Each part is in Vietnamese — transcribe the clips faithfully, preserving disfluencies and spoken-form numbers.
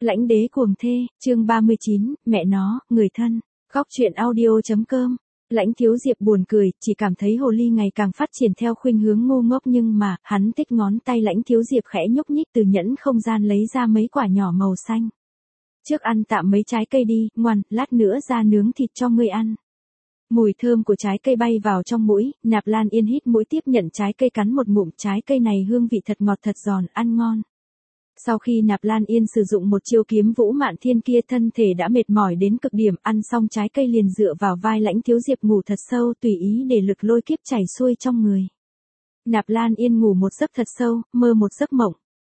Lãnh đế cuồng thê, chương ba mươi chín, mẹ nó, người thân. Góc truyện audio.com. Lãnh Thiếu Diệp buồn cười, chỉ cảm thấy hồ ly ngày càng phát triển theo khuynh hướng ngu ngốc, nhưng mà, hắn tích ngón tay Lãnh Thiếu Diệp khẽ nhúc nhích từ nhẫn không gian lấy ra mấy quả nhỏ màu xanh. Trước ăn tạm mấy trái cây đi, ngoan, lát nữa ra nướng thịt cho ngươi ăn. Mùi thơm của trái cây bay vào trong mũi, Nạp Lan Yên hít mũi tiếp nhận trái cây cắn một ngụm, trái cây này hương vị thật ngọt thật giòn, ăn ngon. Sau khi Nạp Lan Yên sử dụng một chiêu kiếm Vũ Mạn Thiên kia, thân thể đã mệt mỏi đến cực điểm, ăn xong trái cây liền dựa vào vai Lãnh Thiếu Diệp ngủ thật sâu, tùy ý để lực lôi kiếp chảy xuôi trong người. Nạp Lan Yên ngủ một giấc thật sâu, mơ một giấc mộng.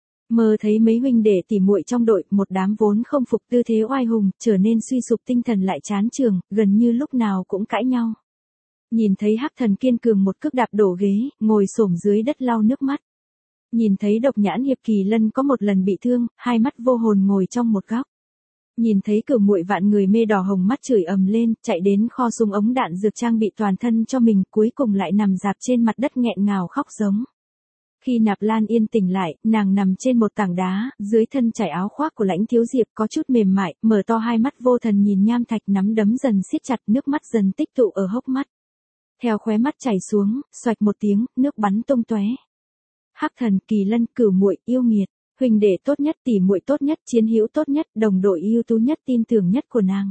Mơ thấy mấy huynh đệ tỉ muội trong đội, một đám vốn không phục tư thế oai hùng, trở nên suy sụp tinh thần lại chán trường, gần như lúc nào cũng cãi nhau. Nhìn thấy Hắc Thần kiên cường một cước đạp đổ ghế, ngồi xổm dưới đất lau nước mắt. Nhìn thấy Độc Nhãn Hiệp Kỳ Lân có một lần bị thương, hai mắt vô hồn ngồi trong một góc. Nhìn thấy Cửu Muội vạn người mê đỏ hồng mắt chửi ầm lên, chạy đến kho súng ống đạn dược trang bị toàn thân cho mình, cuối cùng lại nằm rạp trên mặt đất nghẹn ngào khóc giống. Khi Nạp Lan Yên tỉnh lại, nàng nằm trên một tảng đá, dưới thân trải áo khoác của Lãnh Thiếu Diệp có chút mềm mại, mở to hai mắt vô thần nhìn nham thạch, nắm đấm dần siết chặt, nước mắt dần tích tụ ở hốc mắt. Theo khóe mắt chảy xuống, xoạch một tiếng, nước bắn tung tóe. Hắc Thần, Kỳ Lân, Cửu Muội, yêu nghiệt, huynh đệ tốt nhất, tỷ muội tốt nhất, chiến hữu tốt nhất, đồng đội ưu tú nhất, tin tưởng nhất của nàng.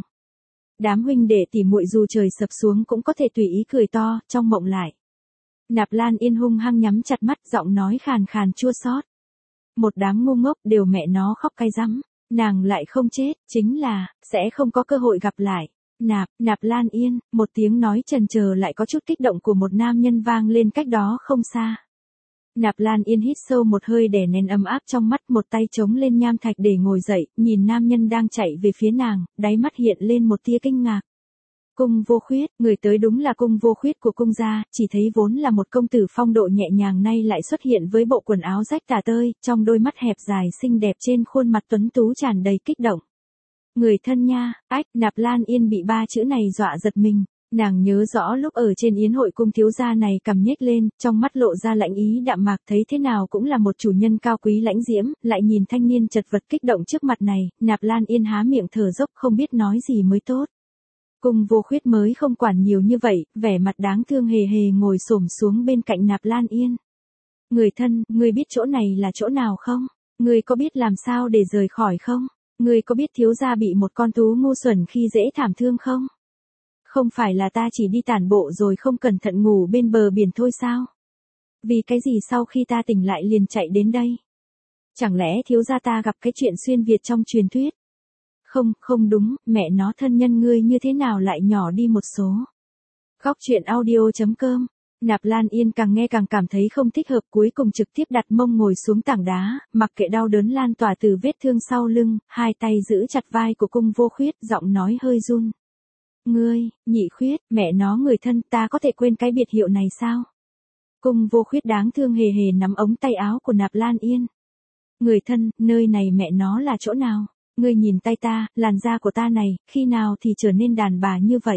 Đám huynh đệ tỷ muội dù trời sập xuống cũng có thể tùy ý cười to, trong mộng lại. Nạp Lan Yên hung hăng nhắm chặt mắt, giọng nói khàn khàn chua xót. Một đám ngu ngốc, đều mẹ nó khóc cay rắm, nàng lại không chết, chính là, sẽ không có cơ hội gặp lại. Nạp, Nạp Lan Yên, một tiếng nói chần chờ lại có chút kích động của một nam nhân vang lên cách đó không xa. Nạp Lan Yên hít sâu một hơi đè nén ấm áp trong mắt, một tay chống lên nham thạch để ngồi dậy, nhìn nam nhân đang chạy về phía nàng, đáy mắt hiện lên một tia kinh ngạc. Cung Vô Khuyết, người tới đúng là Cung Vô Khuyết của Cung gia, chỉ thấy vốn là một công tử phong độ nhẹ nhàng nay lại xuất hiện với bộ quần áo rách tả tơi, trong đôi mắt hẹp dài xinh đẹp, trên khuôn mặt tuấn tú tràn đầy kích động. Người thân nha, ách, Nạp Lan Yên bị ba chữ này dọa giật mình. Nàng nhớ rõ lúc ở trên yến hội Cung thiếu gia này cằm nhếch lên, trong mắt lộ ra lãnh ý đạm mạc, thấy thế nào cũng là một chủ nhân cao quý lãnh diễm, lại nhìn thanh niên chật vật kích động trước mặt này, Nạp Lan Yên há miệng thở dốc không biết nói gì mới tốt. Cung Vô Khuyết mới không quản nhiều như vậy, vẻ mặt đáng thương hề hề ngồi xổm xuống bên cạnh Nạp Lan Yên. Người thân, ngươi biết chỗ này là chỗ nào không? Ngươi có biết làm sao để rời khỏi không? Ngươi có biết thiếu gia bị một con thú ngu xuẩn khi dễ thảm thương không? Không phải là ta chỉ đi tản bộ rồi không cẩn thận ngủ bên bờ biển thôi sao? Vì cái gì sau khi ta tỉnh lại liền chạy đến đây? Chẳng lẽ thiếu gia ta gặp cái chuyện xuyên Việt trong truyền thuyết? Không, không đúng, mẹ nó, thân nhân ngươi như thế nào lại nhỏ đi một số? Góc truyện audio.com. Nạp Lan Yên càng nghe càng cảm thấy không thích hợp, cuối cùng trực tiếp đặt mông ngồi xuống tảng đá, mặc kệ đau đớn lan tỏa từ vết thương sau lưng, hai tay giữ chặt vai của Cung Vô Khuyết, giọng nói hơi run. Ngươi, Nhị Khuyết, mẹ nó, người thân, ta có thể quên cái biệt hiệu này sao? Cung Vô Khuyết đáng thương hề hề nắm ống tay áo của Nạp Lan Yên. Người thân, nơi này mẹ nó là chỗ nào? Ngươi nhìn tay ta, làn da của ta này, khi nào thì trở nên đàn bà như vậy?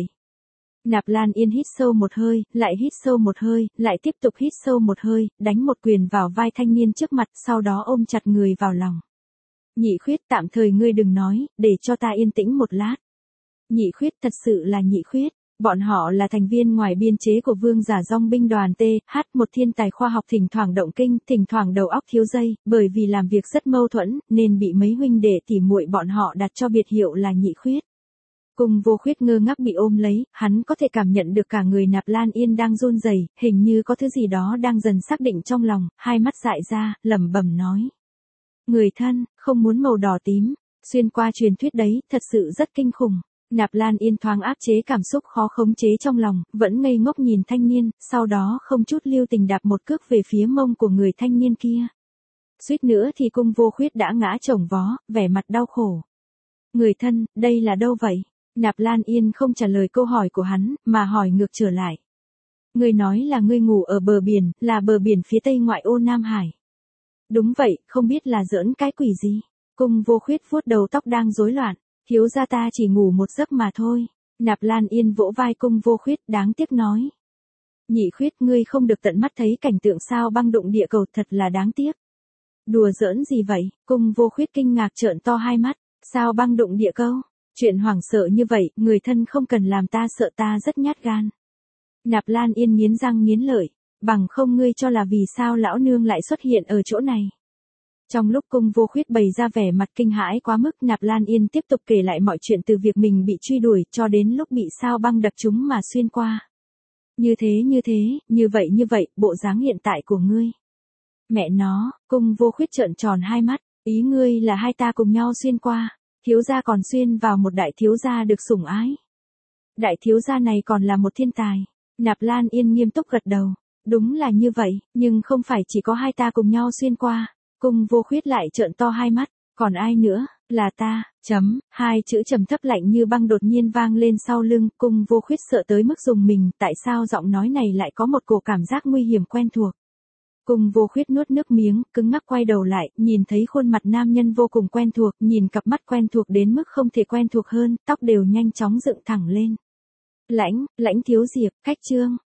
Nạp Lan Yên hít sâu một hơi, lại hít sâu một hơi, lại tiếp tục hít sâu một hơi, đánh một quyền vào vai thanh niên trước mặt, sau đó ôm chặt người vào lòng. Nhị Khuyết, tạm thời ngươi đừng nói, để cho ta yên tĩnh một lát. Nhị Khuyết, thật sự là Nhị Khuyết. Bọn họ là thành viên ngoài biên chế của Vương Giả Dong binh đoàn T H, một thiên tài khoa học thỉnh thoảng động kinh, thỉnh thoảng đầu óc thiếu dây, bởi vì làm việc rất mâu thuẫn, nên bị mấy huynh đệ tỉ muội bọn họ đặt cho biệt hiệu là Nhị Khuyết. Cung Vô Khuyết ngơ ngác bị ôm lấy, hắn có thể cảm nhận được cả người Nạp Lan Yên đang run rẩy, hình như có thứ gì đó đang dần xác định trong lòng, hai mắt dại ra, lẩm bẩm nói. Người thân, không muốn màu đỏ tím, xuyên qua truyền thuyết đấy, thật sự rất kinh khủng. Nạp Lan Yên thoáng áp chế cảm xúc khó khống chế trong lòng, vẫn ngây ngốc nhìn thanh niên, sau đó không chút lưu tình đạp một cước về phía mông của người thanh niên kia. Suýt nữa thì Cung Vô Khuyết đã ngã chồng vó, vẻ mặt đau khổ. Người thân, đây là đâu vậy? Nạp Lan Yên không trả lời câu hỏi của hắn, mà hỏi ngược trở lại. Ngươi nói là ngươi ngủ ở bờ biển, là bờ biển phía tây ngoại ô Nam Hải. Đúng vậy, không biết là giỡn cái quỷ gì. Cung Vô Khuyết vuốt đầu tóc đang rối loạn. Thiếu gia ta chỉ ngủ một giấc mà thôi. Nạp Lan Yên vỗ vai Cung Vô Khuyết, đáng tiếc nói. Nhị Khuyết, ngươi không được tận mắt thấy cảnh tượng sao băng đụng địa cầu, thật là đáng tiếc. Đùa giỡn gì vậy? Cung Vô Khuyết kinh ngạc trợn to hai mắt. Sao băng đụng địa câu? Chuyện hoảng sợ như vậy, người thân không cần làm ta sợ, ta rất nhát gan. Nạp Lan Yên nghiến răng nghiến lợi, bằng không ngươi cho là vì sao lão nương lại xuất hiện ở chỗ này. Trong lúc Cung Vô Khuyết bày ra vẻ mặt kinh hãi quá mức, Nạp Lan Yên tiếp tục kể lại mọi chuyện từ việc mình bị truy đuổi cho đến lúc bị sao băng đập trúng mà xuyên qua. Như thế như thế, như vậy như vậy, bộ dáng hiện tại của ngươi. Mẹ nó, Cung Vô Khuyết trợn tròn hai mắt, ý ngươi là hai ta cùng nhau xuyên qua, thiếu gia còn xuyên vào một đại thiếu gia được sủng ái. Đại thiếu gia này còn là một thiên tài. Nạp Lan Yên nghiêm túc gật đầu, đúng là như vậy, nhưng không phải chỉ có hai ta cùng nhau xuyên qua. Cung Vô Khuyết lại trợn to hai mắt, còn ai nữa, là ta, chấm, hai chữ trầm thấp lạnh như băng đột nhiên vang lên sau lưng, Cung Vô Khuyết sợ tới mức rùng mình, tại sao giọng nói này lại có một cổ cảm giác nguy hiểm quen thuộc. Cung Vô Khuyết nuốt nước miếng, cứng ngắc quay đầu lại, nhìn thấy khuôn mặt nam nhân vô cùng quen thuộc, nhìn cặp mắt quen thuộc đến mức không thể quen thuộc hơn, tóc đều nhanh chóng dựng thẳng lên. Lãnh, Lãnh Thiếu Diệp, Khách Trương.